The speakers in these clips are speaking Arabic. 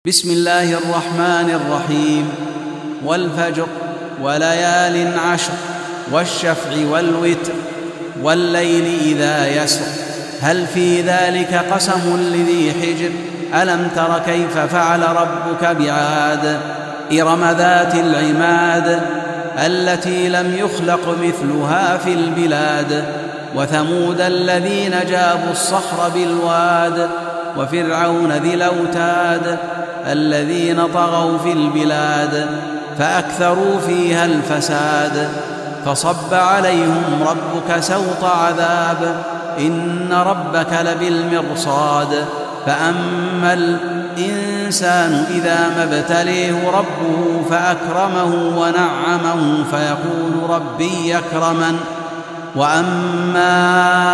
بسم الله الرحمن الرحيم. والفجر وليال عشر والشفع والوتر والليل إذا يسر هل في ذلك قسم لذي حجر ألم تر كيف فعل ربك بعاد إرم ذات العماد التي لم يخلق مثلها في البلاد وثمود الذين جابوا الصخر بالواد وفرعون ذي الأوتاد الذين طغوا في البلاد فأكثروا فيها الفساد فصب عليهم ربك سوط عذاب إن ربك لبالمرصاد فأما الإنسان إذا ما ابتليه ربه فأكرمه ونعمه فيقول ربي يكرمن وأما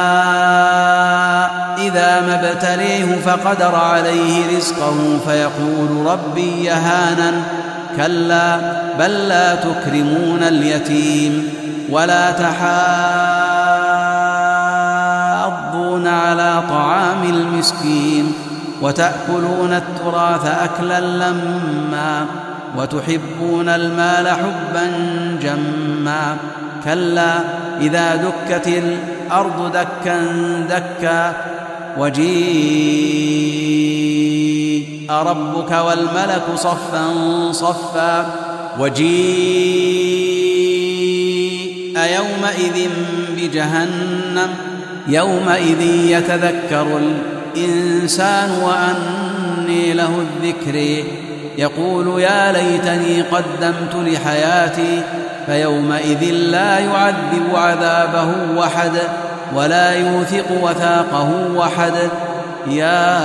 إذا ما ابتليه فقدر عليه رزقه فيقول ربي يهانن كلا بل لا تكرمون اليتيم ولا تحاضون على طعام المسكين وتأكلون التراث أكلا لما وتحبون المال حبا جما كلا إذا دكت الأرض دكا دكا وجيء ربك والملك صفا صفا وجيء يومئذ بجهنم يومئذ يتذكر الإنسان وأني له الذكر يقول يا ليتني قدمت لحياتي فيومئذ لا يعذب عذابه أحد ولا يوثق وثاقه أحد يا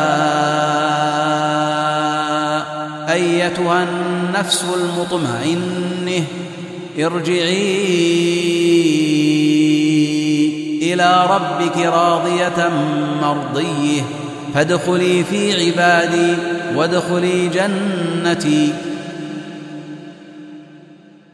أيتها النفس المطمئنة ارجعي إلى ربك راضية مرضية فادخلي في عبادي وادخلي جنتي